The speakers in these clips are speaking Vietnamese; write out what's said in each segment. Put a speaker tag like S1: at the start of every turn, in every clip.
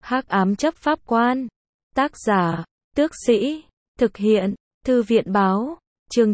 S1: Hắc ám chấp pháp quan. Tác giả, Tước Sĩ. Thực hiện, Thư viện báo. Chương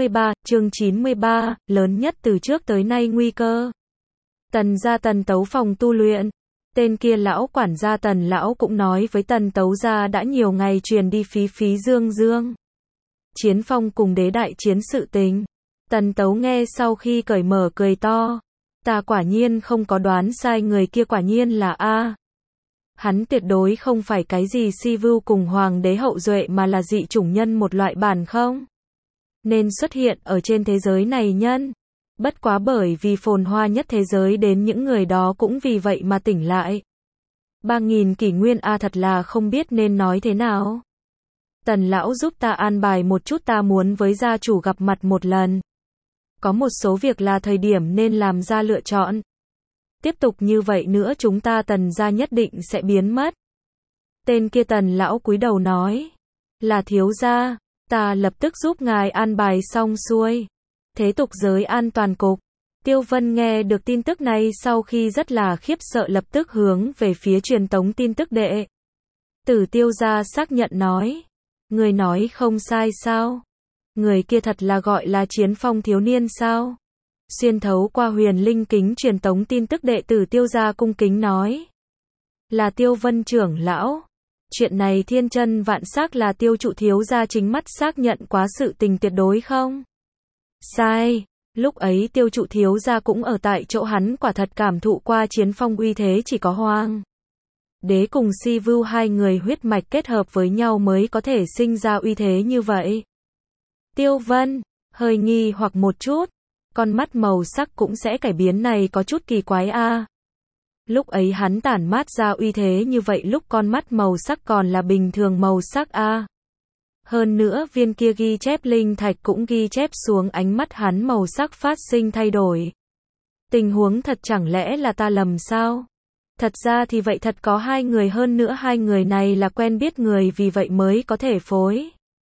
S1: 93, lớn nhất từ trước tới nay nguy cơ. Tần gia Tần Tấu phòng tu luyện. Tên kia lão quản gia Tần lão cũng nói với Tần Tấu gia đã nhiều ngày truyền đi phí dương. Chiến Phong cùng đế đại chiến sự tình. Tần Tấu nghe sau khi cởi mở cười to. Ta quả nhiên không có đoán sai, người kia quả nhiên là A. Hắn tuyệt đối không phải cái gì si vưu cùng hoàng đế hậu duệ mà là dị chủng nhân một loại bản không nên xuất hiện ở trên thế giới này nhân. Bất quá bởi vì phồn hoa nhất thế giới đến những người đó cũng vì vậy mà tỉnh lại. 3.000 kỷ nguyên A, thật là không biết nên nói thế nào. Tần lão giúp ta an bài một chút, ta muốn với gia chủ gặp mặt một lần. Có một số việc là thời điểm nên làm ra lựa chọn. Tiếp tục như vậy nữa chúng ta Tần gia nhất định sẽ biến mất. Tên kia Tần lão cúi đầu nói. Là thiếu gia, ta lập tức giúp ngài an bài xong xuôi. Thế tục giới an toàn cục. Tiêu Vân nghe được tin tức này sau khi rất là khiếp sợ lập tức hướng về phía truyền tống tin tức đệ tử Tiêu gia xác nhận nói. Người nói không sai sao? Người kia thật là gọi là Chiến Phong thiếu niên sao? Xuyên thấu qua huyền linh kính truyền tống tin tức đệ tử Tiêu gia cung kính nói. Là Tiêu Vân trưởng lão. Chuyện này thiên chân vạn xác là Tiêu trụ thiếu gia chính mắt xác nhận quá sự tình tuyệt đối không? Sai. Lúc ấy Tiêu trụ thiếu gia cũng ở tại chỗ, hắn quả thật cảm thụ qua Chiến Phong uy thế, chỉ có Hoàng đế cùng si vưu hai người huyết mạch kết hợp với nhau mới có thể sinh ra uy thế như vậy. Tiêu Vân hơi nghi hoặc một chút, con mắt màu sắc cũng sẽ cải biến này có chút kỳ quái a. Lúc ấy hắn tản mát ra uy thế như vậy lúc con mắt màu sắc còn là bình thường màu sắc a. Hơn nữa viên kia ghi chép linh thạch cũng ghi chép xuống ánh mắt hắn màu sắc phát sinh thay đổi. Tình huống thật chẳng lẽ là ta lầm sao? Thật ra thì vậy, thật có hai người, hơn nữa hai người này là quen biết người vì vậy mới có thể phối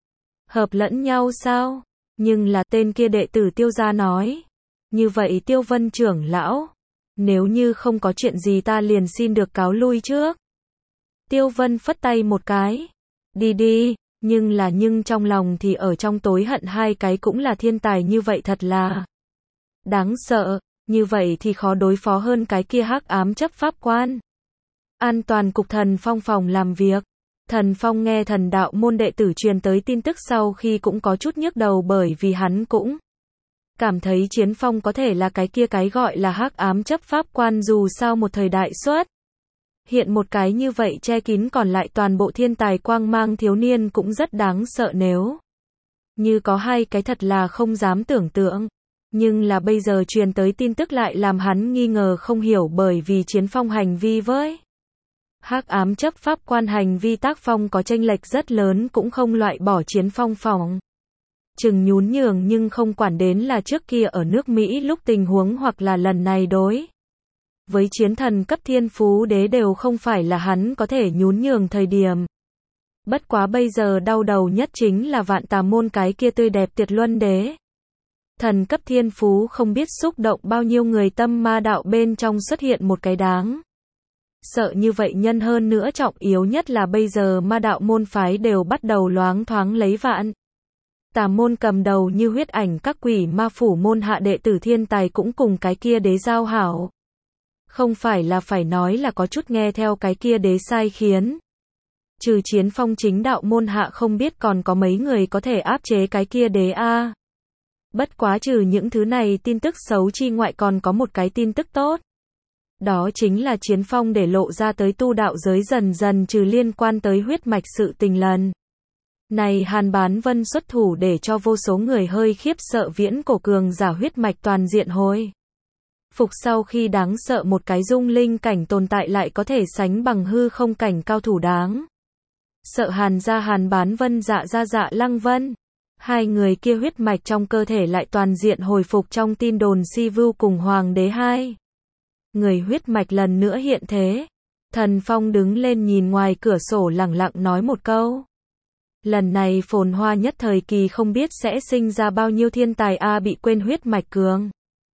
S1: hợp lẫn nhau sao? Nhưng là tên kia đệ tử Tiêu gia nói. Như vậy Tiêu Vân trưởng lão, nếu như không có chuyện gì ta liền xin được cáo lui trước. Tiêu Vân phất tay một cái. Đi đi, nhưng trong lòng thì ở trong tối hận hai cái cũng là thiên tài như vậy thật là đáng sợ, như vậy thì khó đối phó hơn cái kia hắc ám chấp pháp quan. An toàn cục Thần Phong phòng làm việc. Thần Phong nghe Thần đạo môn đệ tử truyền tới tin tức sau khi cũng có chút nhức đầu, bởi vì hắn cũng cảm thấy Chiến Phong có thể là cái kia cái gọi là hắc ám chấp pháp quan, dù sao một thời đại xuất hiện một cái như vậy che kín còn lại toàn bộ thiên tài quang mang thiếu niên cũng rất đáng sợ, nếu như có hai cái thật là không dám tưởng tượng. Nhưng là bây giờ truyền tới tin tức lại làm hắn nghi ngờ không hiểu, bởi vì Chiến Phong hành vi với hắc ám chấp pháp quan hành vi tác phong có chênh lệch rất lớn, cũng không loại bỏ Chiến Phong phòng chừng nhún nhường, nhưng không quản đến là trước kia ở nước Mỹ lúc tình huống hoặc là lần này đối với chiến thần cấp thiên phú đế đều không phải là hắn có thể nhún nhường thời điểm. Bất quá bây giờ đau đầu nhất chính là Vạn Tà môn cái kia tươi đẹp tuyệt luân đế thần cấp thiên phú, không biết xúc động bao nhiêu người tâm ma đạo bên trong xuất hiện một cái đáng sợ như vậy nhân, hơn nữa trọng yếu nhất là bây giờ ma đạo môn phái đều bắt đầu loáng thoáng lấy Vạn Tà môn cầm đầu, như huyết ảnh các quỷ ma phủ môn hạ đệ tử thiên tài cũng cùng cái kia đế giao hảo. Không phải là phải nói là có chút nghe theo cái kia đế sai khiến. Trừ Chiến Phong chính đạo môn hạ không biết còn có mấy người có thể áp chế cái kia đế a. Bất quá trừ những thứ này tin tức xấu chi ngoại còn có một cái tin tức tốt. Đó chính là Chiến Phong để lộ ra tới tu đạo giới dần dần trừ liên quan tới huyết mạch sự tình lần này Hàn Bán Vân xuất thủ để cho vô số người hơi khiếp sợ, viễn cổ cường giả huyết mạch toàn diện hồi phục sau khi đáng sợ một cái dung linh cảnh tồn tại lại có thể sánh bằng hư không cảnh cao thủ đáng sợ Hàn gia Hàn Bán Vân, Dạ Lăng Vân. Hai người kia huyết mạch trong cơ thể lại toàn diện hồi phục, trong tin đồn si vưu cùng hoàng đế hai người huyết mạch lần nữa hiện thế. Thần Phong đứng lên nhìn ngoài cửa sổ lẳng lặng nói một câu. Lần này phồn hoa nhất thời kỳ không biết sẽ sinh ra bao nhiêu thiên tài a, bị quên huyết mạch cường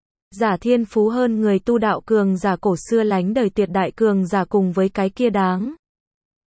S1: giả thiên phú hơn người tu đạo cường giả cổ xưa lánh đời tuyệt đại cường giả cùng với cái kia đáng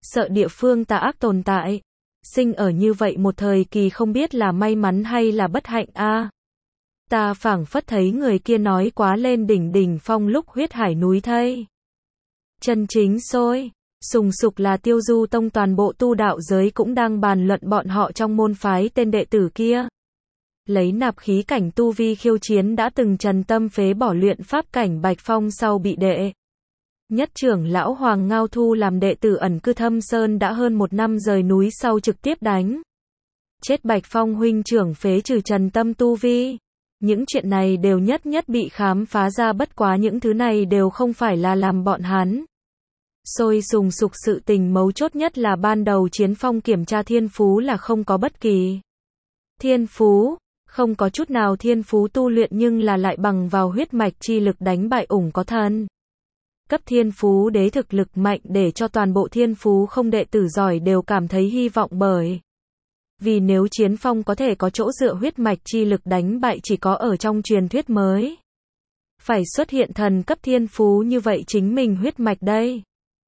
S1: sợ địa phương tà ác tồn tại. Sinh ở như vậy một thời kỳ không biết là may mắn hay là bất hạnh a. Ta phảng phất thấy người kia nói quá lên đỉnh đỉnh phong lúc huyết hải núi thây. Chân chính sôi sùng sục là Tiêu Du Tông, toàn bộ tu đạo giới cũng đang bàn luận bọn họ trong môn phái tên đệ tử kia. Lấy nạp khí cảnh tu vi khiêu chiến đã từng trần tâm phế bỏ luyện pháp cảnh Bạch Phong sau bị đệ nhất trưởng lão Hoàng Ngao thu làm đệ tử ẩn cư Thâm Sơn đã hơn 1 năm rời núi sau trực tiếp đánh chết Bạch Phong huynh trưởng, phế trừ trần tâm tu vi. Những chuyện này đều nhất nhất bị khám phá ra, bất quá những thứ này đều không phải là làm bọn hắn sôi sùng sục. Sự tình mấu chốt nhất là ban đầu Chiến Phong kiểm tra thiên phú là không có bất kỳ thiên phú, không có chút nào thiên phú tu luyện, nhưng là lại bằng vào huyết mạch chi lực đánh bại ủng có thần cấp thiên phú đế thực lực mạnh, để cho toàn bộ thiên phú không đệ tử giỏi đều cảm thấy hy vọng, bởi vì nếu Chiến Phong có thể có chỗ dựa huyết mạch chi lực đánh bại, chỉ có ở trong truyền thuyết mới phải xuất hiện thần cấp thiên phú như vậy, chính mình huyết mạch đây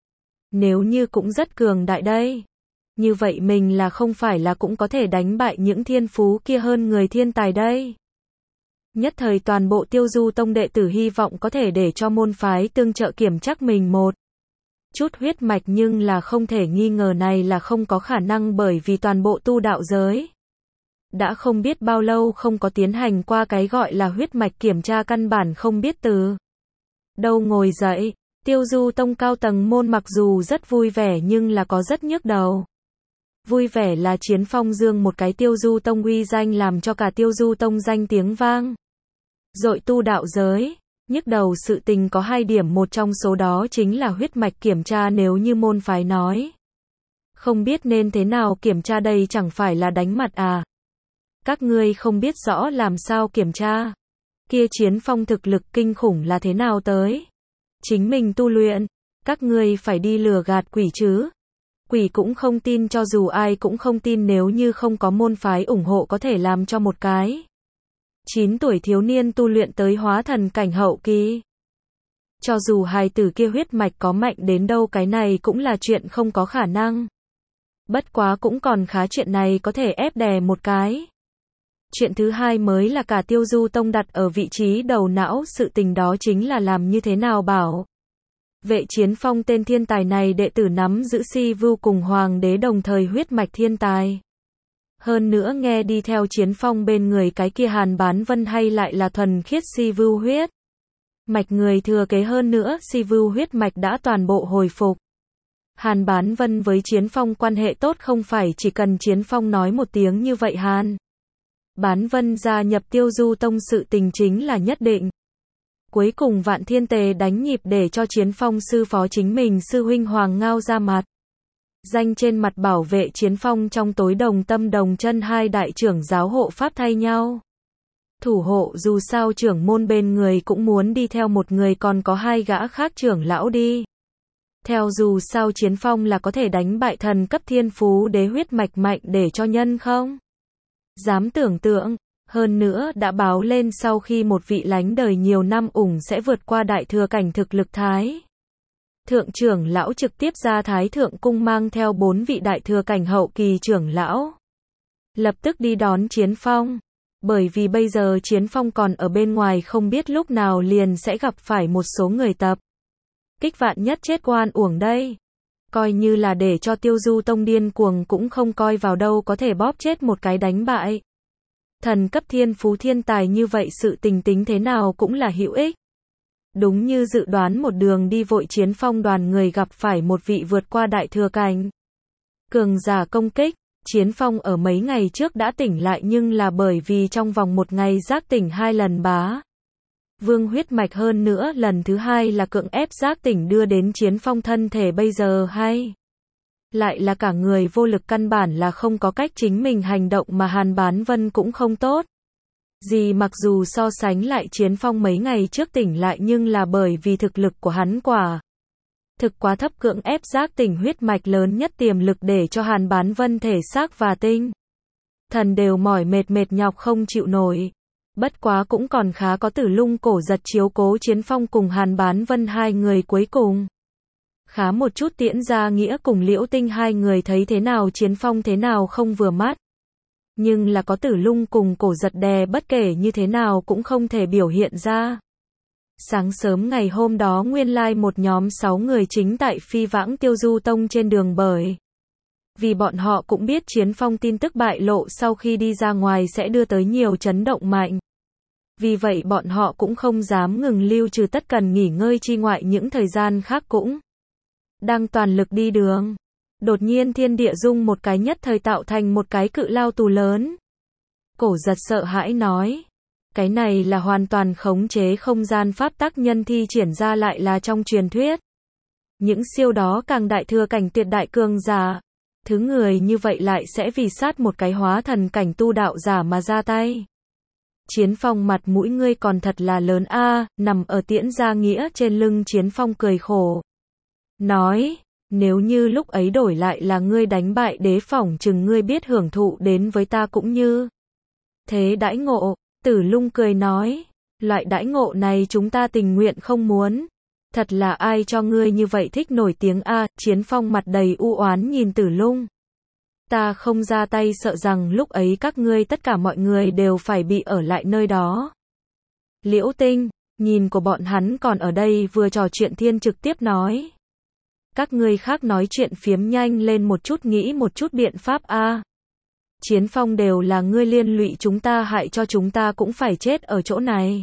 S1: nếu như cũng rất cường đại đây. Như vậy mình là không phải là cũng có thể đánh bại những thiên phú kia hơn người thiên tài đây. Nhất thời toàn bộ Tiêu Du Tông đệ tử hy vọng có thể để cho môn phái tương trợ kiểm chắc mình một chút huyết mạch, nhưng là không thể nghi ngờ này là không có khả năng, bởi vì toàn bộ tu đạo giới đã không biết bao lâu không có tiến hành qua cái gọi là huyết mạch kiểm tra, căn bản không biết từ đâu ngồi dậy. Tiêu Du Tông cao tầng môn mặc dù rất vui vẻ nhưng là có rất nhức đầu. Vui vẻ là Chiến Phong dương một cái Tiêu Du Tông uy danh, làm cho cả Tiêu Du Tông danh tiếng vang dội tu đạo giới. Nhức đầu sự tình có 2 điểm, một trong số đó chính là huyết mạch kiểm tra. Nếu như môn phái nói không biết nên thế nào kiểm tra, đây chẳng phải là đánh mặt à? Các ngươi không biết rõ làm sao kiểm tra? Kia Chiến Phong thực lực kinh khủng là thế nào tới? Chính mình tu luyện, các ngươi phải đi lừa gạt quỷ chứ? Quỷ cũng không tin, cho dù ai cũng không tin, nếu như không có môn phái ủng hộ có thể làm cho một cái 9 tuổi thiếu niên tu luyện tới hóa thần cảnh hậu kỳ. Cho dù hài tử kia huyết mạch có mạnh đến đâu, cái này cũng là chuyện không có khả năng. Bất quá cũng còn khá, chuyện này có thể ép đè một cái. Chuyện thứ hai mới là cả Tiêu Du Tông đặt ở vị trí đầu não sự tình, đó chính là làm như thế nào bảo vệ Chiến Phong tên thiên tài này. Đệ tử nắm giữ Si Vu cùng Hoàng đế đồng thời huyết mạch thiên tài. Hơn nữa nghe đi theo Chiến Phong bên người cái kia Hàn Bán Vân hay lại là thuần khiết Si Vu huyết mạch người thừa kế, hơn nữa Si Vu huyết mạch đã toàn bộ hồi phục. Hàn Bán Vân với Chiến Phong quan hệ tốt, không phải chỉ cần Chiến Phong nói một tiếng như vậy Hàn Bán Vân gia nhập Tiêu Du Tông sự tình chính là nhất định. Cuối cùng Vạn Thiên Tề đánh nhịp để cho Chiến Phong sư phó chính mình sư huynh Hoàng Ngao ra mặt danh trên mặt bảo vệ Chiến Phong trong tối đồng tâm đồng chân. 2 đại trưởng giáo hộ pháp thay nhau thủ hộ, dù sao trưởng môn bên người cũng muốn đi theo một người, còn có 2 gã khác trưởng lão đi theo, dù sao Chiến Phong là có thể đánh bại thần cấp thiên phú đế huyết mạch mạnh, để cho nhân không dám tưởng tượng. Hơn nữa đã báo lên sau khi một vị lánh đời nhiều năm ủng sẽ vượt qua đại thừa cảnh thực lực thái thượng trưởng lão trực tiếp ra Thái Thượng Cung, mang theo 4 vị đại thừa cảnh hậu kỳ trưởng lão lập tức đi đón Chiến Phong. Bởi vì bây giờ Chiến Phong còn ở bên ngoài, không biết lúc nào liền sẽ gặp phải một số người tập kích, vạn nhất chết oan uổng đây. Coi như là để cho Tiêu Du Tông điên cuồng cũng không coi vào đâu, có thể bóp chết một cái đánh bại thần cấp thiên phú thiên tài như vậy, sự tình tính thế nào cũng là hữu ích. Đúng như dự đoán, một đường đi vội Chiến Phong đoàn người gặp phải một vị vượt qua đại thừa cảnh cường giả công kích. Chiến Phong ở mấy ngày trước đã tỉnh lại, nhưng là bởi vì trong vòng 1 ngày giác tỉnh 2 lần bá vương huyết mạch, hơn nữa lần thứ 2 là cưỡng ép giác tỉnh, đưa đến Chiến Phong thân thể bây giờ hay lại là cả người vô lực, căn bản là không có cách chính mình hành động, mà Hàn Bán Vân cũng không tốt gì, mặc dù so sánh lại Chiến Phong mấy ngày trước tỉnh lại, nhưng là bởi vì thực lực của hắn quả thực quá thấp, cưỡng ép giác tỉnh huyết mạch lớn nhất tiềm lực, để cho Hàn Bán Vân thể xác và tinh thần đều mỏi mệt nhọc không chịu nổi. Bất quá cũng còn khá có Tử Lung cổ giật chiếu cố Chiến Phong cùng Hàn Bán Vân 2 người cuối cùng Khá một chút Tiễn Gia Nghĩa cùng Liễu Tinh hai người thấy thế nào Chiến Phong thế nào không vừa mắt. Nhưng là có Tử Lung cùng Cổ Giật đè bất kể như thế nào cũng không thể biểu hiện ra. Sáng sớm ngày hôm đó nguyên lai một nhóm 6 người chính tại Phi Vãng Tiêu Du Tông trên đường bởi. Vì bọn họ cũng biết Chiến Phong tin tức bại lộ sau khi đi ra ngoài sẽ đưa tới nhiều chấn động mạnh. Vì vậy bọn họ cũng không dám ngừng lưu trừ tất cần nghỉ ngơi chi ngoại những thời gian khác cũng đang toàn lực đi đường. Đột nhiên thiên địa rung một cái nhất thời tạo thành một cái cự lao tù lớn. Cổ Giật sợ hãi nói. Cái này là hoàn toàn khống chế không gian pháp tắc nhân thi triển ra lại là trong truyền thuyết. Những siêu đó càng đại thừa cảnh tuyệt đại cường giả. Thứ người như vậy lại sẽ vì sát một cái hóa thần cảnh tu đạo giả mà ra tay. Chiến Phong mặt mũi ngươi còn thật là lớn a, nằm ở Tiễn Gia Nghĩa trên lưng Chiến Phong cười khổ. Nói, nếu như lúc ấy đổi lại là ngươi đánh bại đế phỏng chừng ngươi biết hưởng thụ đến với ta cũng như. Thế đãi ngộ, Tử Lung cười nói, loại đãi ngộ này chúng ta tình nguyện không muốn. Thật là ai cho ngươi như vậy thích nổi tiếng a, Chiến Phong mặt đầy u oán nhìn Tử Lung. Ta không ra tay sợ rằng lúc ấy các ngươi tất cả mọi người đều phải bị ở lại nơi đó. Liễu Tinh, nhìn của bọn hắn còn ở đây vừa trò chuyện thiên trực tiếp nói. Các ngươi khác nói chuyện phiếm nhanh lên một chút nghĩ một chút biện pháp a. Chiến Phong đều là ngươi liên lụy chúng ta hại cho chúng ta cũng phải chết ở chỗ này.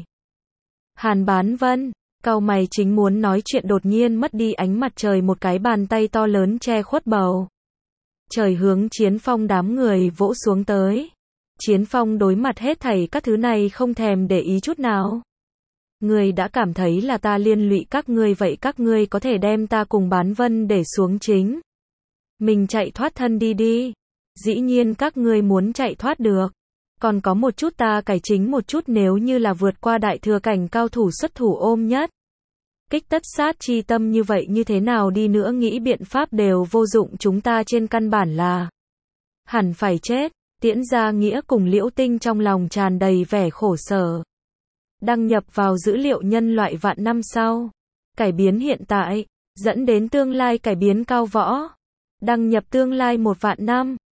S1: Hàn Bán Vân, cau mày chính muốn nói chuyện đột nhiên mất đi ánh mặt trời một cái bàn tay to lớn che khuất bầu. Trời hướng Chiến Phong đám người vỗ xuống tới. Chiến Phong đối mặt hết thảy các thứ này không thèm để ý chút nào. Ngươi đã cảm thấy là ta liên lụy các ngươi vậy các ngươi có thể đem ta cùng Bán Vân để xuống chính. Mình chạy thoát thân đi đi. Dĩ nhiên các ngươi muốn chạy thoát được. Còn có một chút ta cải chính một chút nếu như là vượt qua đại thừa cảnh cao thủ xuất thủ ôm nhất. Kích tất sát chi tâm như vậy như thế nào đi nữa nghĩ biện pháp đều vô dụng chúng ta trên căn bản là hẳn phải chết. Tiễn Gia Nghĩa cùng Liễu Tinh trong lòng tràn đầy vẻ khổ sở. Đăng nhập vào dữ liệu nhân loại vạn năm sau. Cải biến hiện tại, dẫn đến tương lai cải biến cao võ. Đăng nhập tương lai 1 vạn năm.